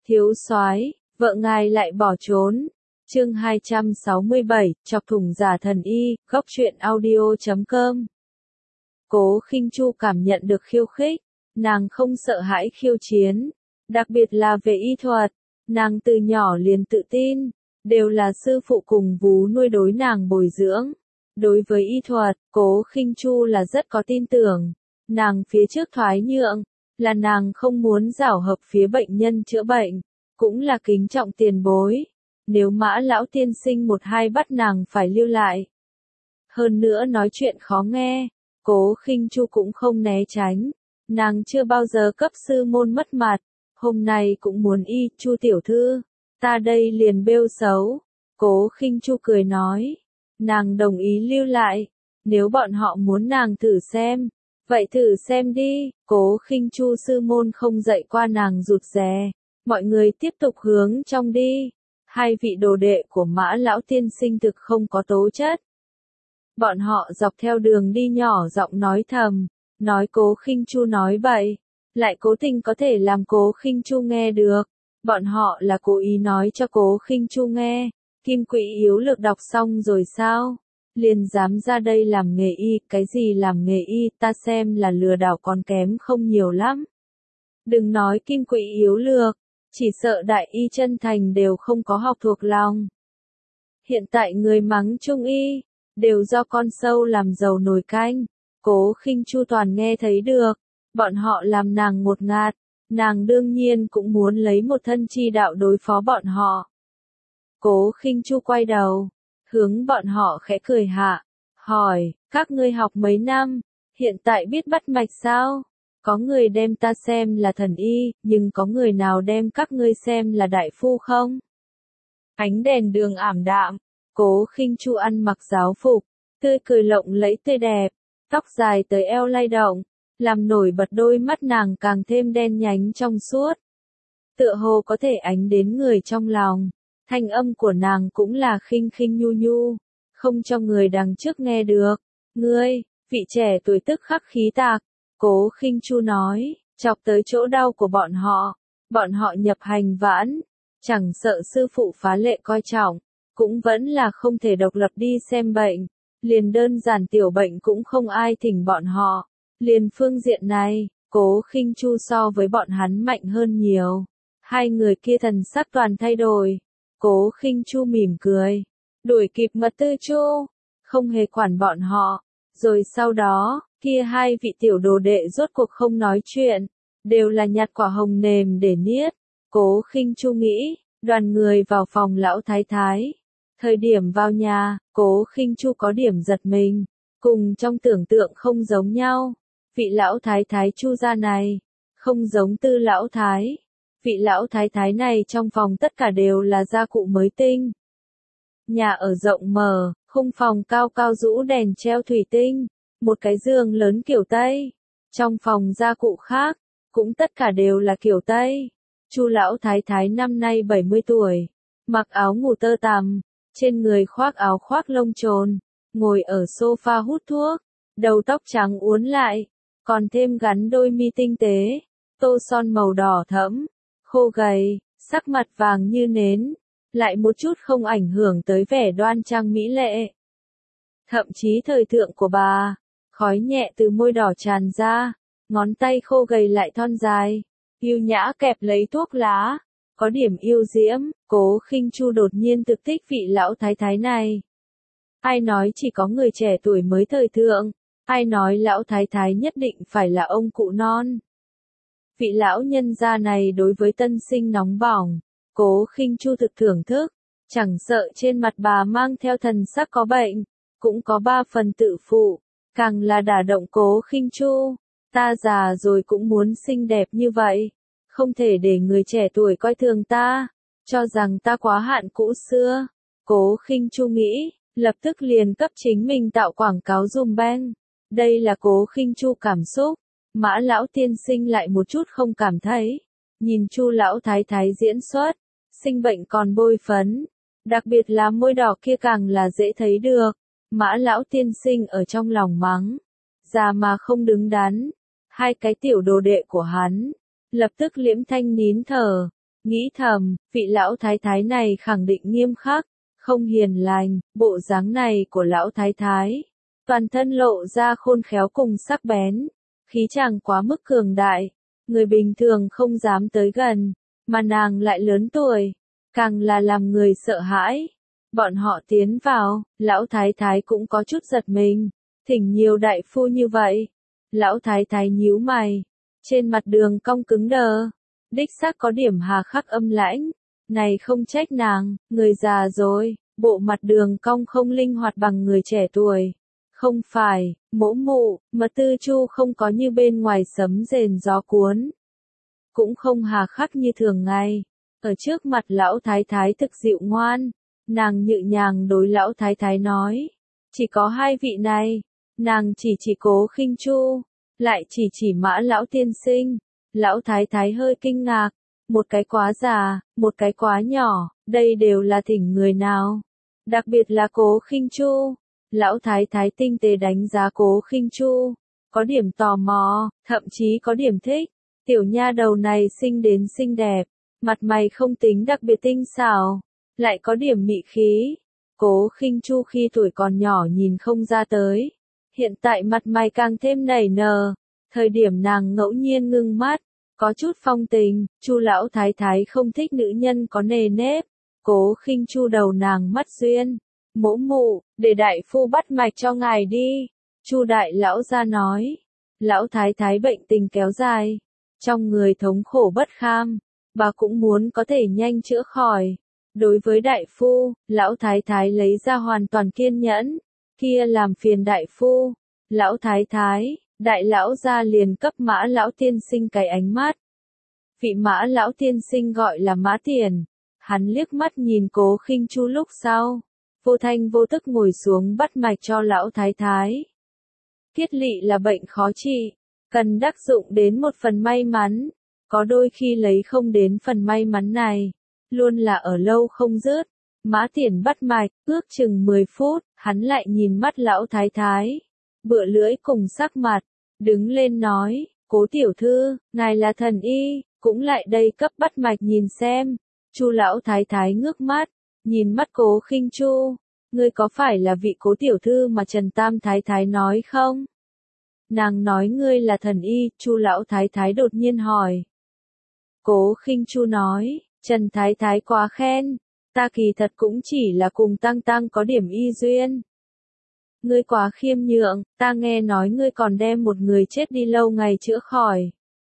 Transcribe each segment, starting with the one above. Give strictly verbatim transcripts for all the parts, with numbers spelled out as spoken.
Thiếu soái, vợ ngài lại bỏ trốn. Chương hai trăm sáu mươi bảy, chọc thủng giả thần y, góc truyện audio chấm com. Cố Khinh Chu cảm nhận được khiêu khích, nàng không sợ hãi khiêu chiến, đặc biệt là về y thuật, nàng từ nhỏ liền tự tin, đều là sư phụ cùng vú nuôi đối nàng bồi dưỡng. Đối với y thuật, Cố Khinh Chu là rất có tin tưởng, nàng phía trước thoái nhượng, là nàng không muốn giảo hợp phía bệnh nhân chữa bệnh, cũng là kính trọng tiền bối. Nếu Mã lão tiên sinh một hai bắt nàng phải lưu lại. Hơn nữa nói chuyện khó nghe, Cố Khinh Chu cũng không né tránh, nàng chưa bao giờ cấp sư môn mất mặt, hôm nay cũng muốn y, Chu tiểu thư, ta đây liền bêu xấu. Cố Khinh Chu cười nói, nàng đồng ý lưu lại, nếu bọn họ muốn nàng thử xem, vậy thử xem đi. Cố Khinh Chu sư môn không dạy qua nàng rụt rè, mọi người tiếp tục hướng trong đi. Hai vị đồ đệ của Mã lão tiên sinh thực không có tố chất. Bọn họ dọc theo đường đi nhỏ giọng nói thầm, nói Cố Khinh Chu nói bậy, lại cố tình có thể làm Cố Khinh Chu nghe được. Bọn họ là cố ý nói cho Cố Khinh Chu nghe, Kim Quỹ yếu lược đọc xong rồi sao? Liền dám ra đây làm nghề y, cái gì làm nghề y, ta xem là lừa đảo còn kém không nhiều lắm. Đừng nói Kim Quỹ yếu lược, chỉ sợ đại y chân thành đều không có học thuộc lòng. Hiện tại người mắng trung y, đều do con sâu làm dầu nồi canh. Cố Khinh Chu toàn nghe thấy được, bọn họ làm nàng ngột ngạt, nàng đương nhiên cũng muốn lấy một thân chi đạo đối phó bọn họ. Cố Khinh Chu quay đầu, hướng bọn họ khẽ cười hạ, hỏi, các ngươi học mấy năm, hiện tại biết bắt mạch sao? Có người đem ta xem là thần y, nhưng có người nào đem các ngươi xem là đại phu không? Ánh đèn đường ảm đạm, Cố Khinh Chu ăn mặc giáo phục, tươi cười lộng lẫy tươi đẹp, tóc dài tới eo lay động, làm nổi bật đôi mắt nàng càng thêm đen nhánh trong suốt. Tựa hồ có thể ánh đến người trong lòng, thanh âm của nàng cũng là khinh khinh nhu nhu, không cho người đằng trước nghe được. Ngươi, vị trẻ tuổi tức khắc khí tạc. Cố Khinh Chu nói, chọc tới chỗ đau của bọn họ, bọn họ nhập hành vãn, chẳng sợ sư phụ phá lệ coi trọng, cũng vẫn là không thể độc lập đi xem bệnh, liền đơn giản tiểu bệnh cũng không ai thỉnh bọn họ, liền phương diện này, Cố Khinh Chu so với bọn hắn mạnh hơn nhiều. Hai người kia thần sắc toàn thay đổi, Cố Khinh Chu mỉm cười, đuổi kịp Mật Tư Chu, không hề quản bọn họ, rồi sau đó, kia hai vị tiểu đồ đệ rốt cuộc không nói chuyện, đều là nhặt quả hồng nềm để niết. Cố Khinh Chu nghĩ, đoàn người vào phòng lão thái thái. Thời điểm vào nhà, Cố Khinh Chu có điểm giật mình, cùng trong tưởng tượng không giống nhau. Vị lão thái thái Chu gia này, không giống Tư lão thái. Vị lão thái thái này trong phòng tất cả đều là gia cụ mới tinh. Nhà ở rộng mở, khung phòng cao cao rũ đèn treo thủy tinh. Một cái giường lớn kiểu Tây. Trong phòng gia cụ khác, cũng tất cả đều là kiểu Tây. Chu lão thái thái năm nay bảy mươi tuổi, mặc áo ngủ tơ tằm, trên người khoác áo khoác lông trồn, ngồi ở sofa hút thuốc, đầu tóc trắng uốn lại, còn thêm gắn đôi mi tinh tế, tô son màu đỏ thẫm, khô gầy, sắc mặt vàng như nến, lại một chút không ảnh hưởng tới vẻ đoan trang mỹ lệ. Thậm chí thời thượng của bà, khói nhẹ từ môi đỏ tràn ra, ngón tay khô gầy lại thon dài, yêu nhã kẹp lấy thuốc lá, có điểm yêu diễm. Cố Khinh Chu đột nhiên thực thích vị lão thái thái này. Ai nói chỉ có người trẻ tuổi mới thời thượng, ai nói lão thái thái nhất định phải là ông cụ non. Vị lão nhân gia này đối với tân sinh nóng bỏng, Cố Khinh Chu thực thưởng thức, chẳng sợ trên mặt bà mang theo thần sắc có bệnh, cũng có ba phần tự phụ. Càng là đả động Cố Khinh Chu, ta già rồi cũng muốn xinh đẹp như vậy, không thể để người trẻ tuổi coi thường ta, cho rằng ta quá hạn cũ xưa. Cố Khinh Chu nghĩ, lập tức liền cấp chính mình tạo quảng cáo dùm beng. Đây là Cố Khinh Chu cảm xúc, Mã lão tiên sinh lại một chút không cảm thấy. Nhìn Chu lão thái thái diễn xuất, sinh bệnh còn bôi phấn, đặc biệt là môi đỏ kia càng là dễ thấy được. Mã lão tiên sinh ở trong lòng mắng, già mà không đứng đắn. Hai cái tiểu đồ đệ của hắn, lập tức liễm thanh nín thở, nghĩ thầm, vị lão thái thái này khẳng định nghiêm khắc, không hiền lành, bộ dáng này của lão thái thái. Toàn thân lộ ra khôn khéo cùng sắc bén, khí chàng quá mức cường đại, người bình thường không dám tới gần, mà nàng lại lớn tuổi, càng là làm người sợ hãi. Bọn họ tiến vào, lão thái thái cũng có chút giật mình, thỉnh nhiều đại phu như vậy. Lão thái thái nhíu mày, trên mặt đường cong cứng đờ, đích xác có điểm hà khắc âm lãnh, này không trách nàng, người già rồi, bộ mặt đường cong không linh hoạt bằng người trẻ tuổi. Không phải, mỗ mụ, mà tư chu không có như bên ngoài sấm rền gió cuốn. Cũng không hà khắc như thường ngày. Ở trước mặt lão thái thái thực dịu ngoan, nàng nhự nhàng đối lão thái thái nói. Chỉ có hai vị này, nàng chỉ chỉ Cố Khinh Chu, lại chỉ chỉ Mã lão tiên sinh. Lão thái thái hơi kinh ngạc, một cái quá già, một cái quá nhỏ, đây đều là thỉnh người nào. Đặc biệt là Cố Khinh Chu. Lão thái thái tinh tế đánh giá Cố Khinh Chu, có điểm tò mò, thậm chí có điểm thích. Tiểu nha đầu này xinh đến xinh đẹp, mặt mày không tính đặc biệt tinh xảo, lại có điểm mị khí. Cố Khinh Chu khi tuổi còn nhỏ nhìn không ra tới, hiện tại mặt mày càng thêm nảy nở. Thời điểm nàng ngẫu nhiên ngưng mắt, có chút phong tình, Chu lão thái thái không thích nữ nhân có nề nếp. Cố Khinh Chu đầu nàng mắt duyên. Mỗ mụ, để đại phu bắt mạch cho ngài đi. Chu đại lão gia nói. Lão thái thái bệnh tình kéo dài, trong người thống khổ bất kham, bà cũng muốn có thể nhanh chữa khỏi. Đối với đại phu, lão thái thái lấy ra hoàn toàn kiên nhẫn. Kia làm phiền đại phu. Lão thái thái, đại lão gia liền cấp Mã lão tiên sinh cái ánh mắt. Vị Mã lão tiên sinh gọi là Mã Tiền. Hắn liếc mắt nhìn Cố Khinh Chu lúc sau, vô thanh vô tức ngồi xuống bắt mạch cho lão thái thái. Thiết lỵ là bệnh khó trị, cần đắc dụng đến một phần may mắn, có đôi khi lấy không đến phần may mắn này, luôn là ở lâu không dứt. Mã Tiền bắt mạch, ước chừng mười phút, hắn lại nhìn mắt lão thái thái, bựa lưỡi cùng sắc mặt, đứng lên nói, Cố tiểu thư, ngài là thần y, cũng lại đây cấp bắt mạch nhìn xem. Chu lão thái thái ngước mắt, nhìn mắt Cố Khinh Chu, ngươi có phải là vị Cố tiểu thư mà Trần Tam thái thái nói không? Nàng nói ngươi là thần y, Chu lão thái thái đột nhiên hỏi. Cố Khinh Chu nói, Trần thái thái quá khen, ta kỳ thật cũng chỉ là cùng Tăng Tăng có điểm y duyên. Ngươi quá khiêm nhượng, ta nghe nói ngươi còn đem một người chết đi lâu ngày chữa khỏi.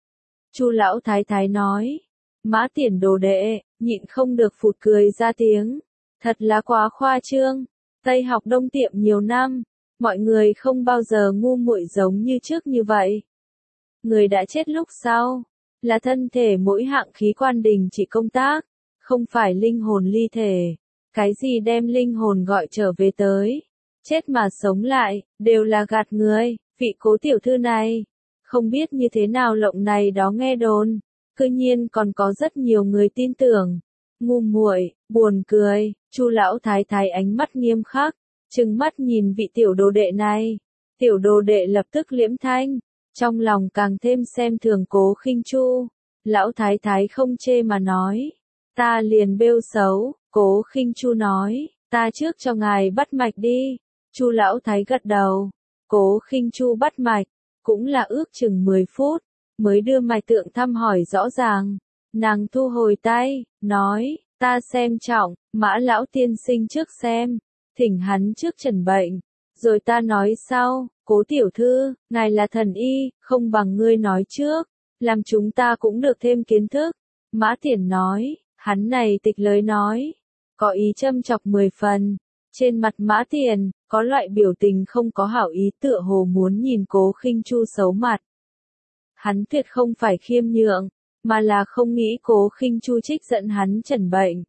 Chu lão thái thái nói. Mã Tiền đồ đệ, nhịn không được phụt cười ra tiếng. Thật là quá khoa trương. Tây học Đông tiệm nhiều năm, mọi người không bao giờ ngu muội giống như trước như vậy. Người đã chết lúc sau, là thân thể mỗi hạng khí quan đình chỉ công tác, không phải linh hồn ly thể. Cái gì đem linh hồn gọi trở về tới, chết mà sống lại, đều là gạt người. Vị Cố tiểu thư này, không biết như thế nào lộng này đó nghe đồn. Cư nhiên còn có rất nhiều người tin tưởng. Ngu muội, buồn cười. Chu lão thái thái ánh mắt nghiêm khắc, trừng mắt nhìn vị tiểu đồ đệ này. Tiểu đồ đệ lập tức liễm thanh, trong lòng càng thêm xem thường Cố Khinh Chu. Lão thái thái không chê mà nói, ta liền bêu xấu. Cố Khinh Chu nói, ta trước cho ngài bắt mạch đi. Chu lão thái gật đầu. Cố Khinh Chu bắt mạch, cũng là ước chừng mười phút. Mới đưa mạch tượng thăm hỏi rõ ràng. Nàng thu hồi tay, nói, ta xem trọng, Mã lão tiên sinh trước xem, thỉnh hắn trước trần bệnh, rồi ta nói sau. Cố tiểu thư, ngài là thần y, không bằng ngươi nói trước, làm chúng ta cũng được thêm kiến thức. Mã Tiền nói, hắn này tịch lời nói, có ý châm chọc mười phần. Trên mặt Mã Tiền, có loại biểu tình không có hảo ý, tựa hồ muốn nhìn Cố Khinh Chu xấu mặt. Hắn tuyệt không phải khiêm nhượng, mà là không nghĩ Cố Khinh Chu trích giận hắn trần bệnh.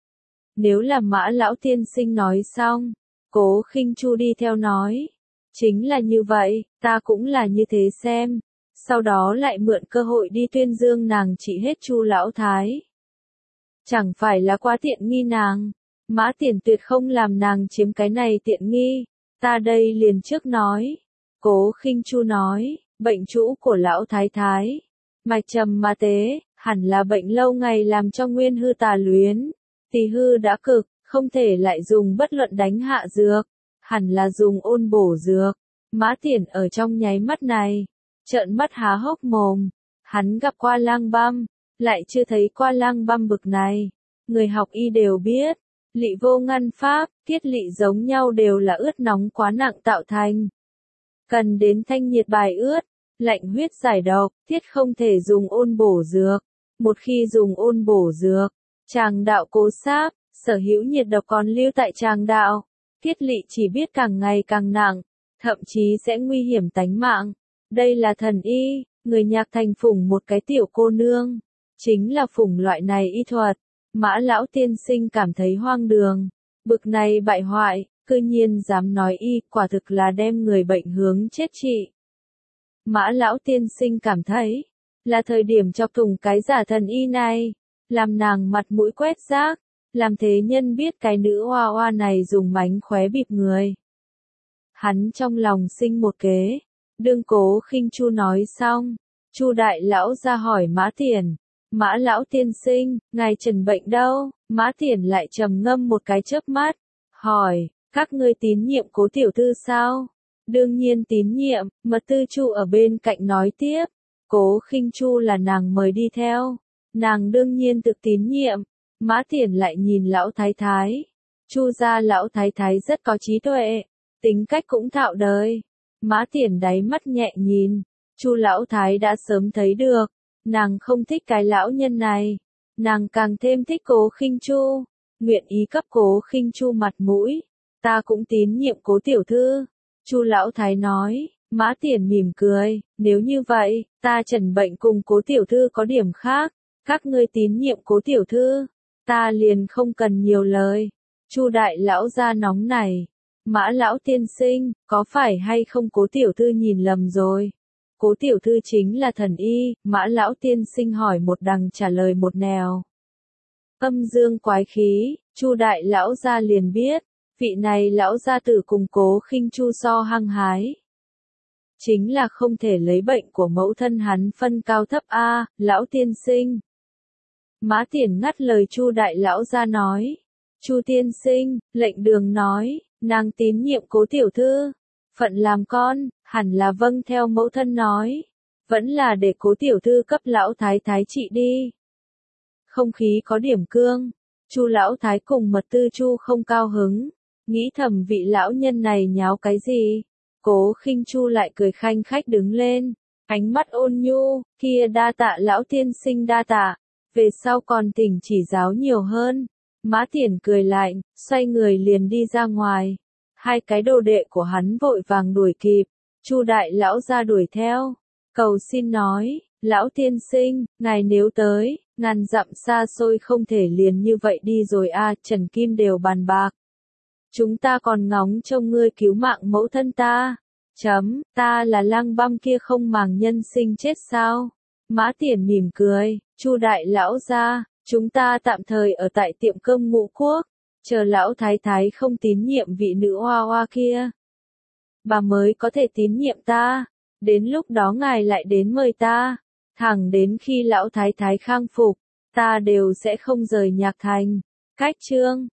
Nếu là Mã lão tiên sinh nói xong, Cố Khinh Chu đi theo nói, chính là như vậy, ta cũng là như thế xem. Sau đó lại mượn cơ hội đi tuyên dương nàng trị hết Chu lão thái. Chẳng phải là quá tiện nghi nàng. Mã Tiền tuyệt không làm nàng chiếm cái này tiện nghi. Ta đây liền trước nói. Cố Khinh Chu nói, bệnh trũ của lão thái thái, mạch trầm mà tế, hẳn là bệnh lâu ngày làm cho nguyên hư tà luyến, tỳ hư đã cực, không thể lại dùng bất luận đánh hạ dược, hẳn là dùng ôn bổ dược. Mã Tiển ở trong nháy mắt này, trợn mắt há hốc mồm, hắn gặp qua Lang Băm, lại chưa thấy qua Lang Băm bực này. Người học y đều biết, lỵ vô ngăn pháp, tiết lỵ giống nhau đều là ướt nóng quá nặng tạo thành. Cần đến thanh nhiệt bài ướt, lạnh huyết giải độc, tiết không thể dùng ôn bổ dược. Một khi dùng ôn bổ dược, tràng đạo cố sáp, sở hữu nhiệt độc còn lưu tại tràng đạo. Tiết lỵ chỉ biết càng ngày càng nặng, thậm chí sẽ nguy hiểm tánh mạng. Đây là thần y, người Nhạc Thành phủng một cái tiểu cô nương, chính là phủng loại này y thuật. Mã lão tiên sinh cảm thấy hoang đường, bực này bại hoại, cư nhiên dám nói y, quả thực là đem người bệnh hướng chết trị. Mã lão tiên sinh cảm thấy, là thời điểm chọc thủng cái giả thần y này, làm nàng mặt mũi quét rác, làm thế nhân biết cái nữ hoa hoa này dùng mánh khóe bịp người. Hắn trong lòng sinh một kế, đương Cố Khinh Chu nói xong, Chu đại lão ra hỏi Mã Tiển, Mã lão tiên sinh, ngài trần bệnh đâu? Mã Tiển lại trầm ngâm một cái chớp mắt, hỏi, các ngươi tín nhiệm Cố tiểu thư sao? Đương nhiên tín nhiệm, Mật Tư Chu ở bên cạnh nói tiếp, Cố Khinh Chu là nàng mời đi theo, nàng đương nhiên tự tín nhiệm. Mã Tiển lại nhìn lão thái thái, Chu gia lão thái thái rất có trí tuệ, tính cách cũng thạo đời. Mã Tiển đáy mắt nhẹ nhìn, Chu lão thái đã sớm thấy được, nàng không thích cái lão nhân này, nàng càng thêm thích Cố Khinh Chu, nguyện ý cấp Cố Khinh Chu mặt mũi, ta cũng tín nhiệm Cố tiểu thư. Chu lão thái nói, Mã Tiển mỉm cười, nếu như vậy, ta trần bệnh cùng Cố tiểu thư có điểm khác, các ngươi tín nhiệm Cố tiểu thư, ta liền không cần nhiều lời. Chu đại lão ra nóng này, Mã lão tiên sinh, có phải hay không Cố tiểu thư nhìn lầm rồi? Cố tiểu thư chính là thần y, Mã lão tiên sinh hỏi một đằng trả lời một nẻo. Âm dương quái khí, Chu đại lão gia liền biết, vị này lão gia tử cùng Cố Khinh Chu so hăng hái. Chính là không thể lấy bệnh của mẫu thân hắn phân cao thấp a, lão tiên sinh. Mã Tiển ngắt lời Chu đại lão gia nói, Chu tiên sinh, lệnh đường nói, nàng tín nhiệm Cố tiểu thư, phận làm con, hẳn là vâng theo mẫu thân nói, vẫn là để Cố tiểu thư cấp lão thái thái trị đi. Không khí có điểm cương, Chu lão thái cùng Mật Tư Chu không cao hứng, nghĩ thầm vị lão nhân này nháo cái gì. Cố Khinh Chu lại cười khanh khách đứng lên, ánh mắt ôn nhu, kia đa tạ lão tiên sinh đa tạ, về sau còn tỉnh chỉ giáo nhiều hơn. Mã Tiển cười lạnh, xoay người liền đi ra ngoài. Hai cái đồ đệ của hắn vội vàng đuổi kịp, Chu đại lão ra đuổi theo, cầu xin nói, lão tiên sinh, ngài nếu tới, ngàn dặm xa xôi không thể liền như vậy đi rồi a, à, Trần Kim đều bàn bạc. Chúng ta còn ngóng trông ngươi cứu mạng mẫu thân ta. Chấm, ta là Lang Băm kia không màng nhân sinh chết sao? Mã Tiển mỉm cười, Chu đại lão ra, chúng ta tạm thời ở tại tiệm cơm Ngũ Quốc, chờ lão thái thái không tín nhiệm vị nữ hoa hoa kia, bà mới có thể tín nhiệm ta, đến lúc đó ngài lại đến mời ta, thẳng đến khi lão thái thái khang phục, ta đều sẽ không rời Nhạc Thành. Cách chương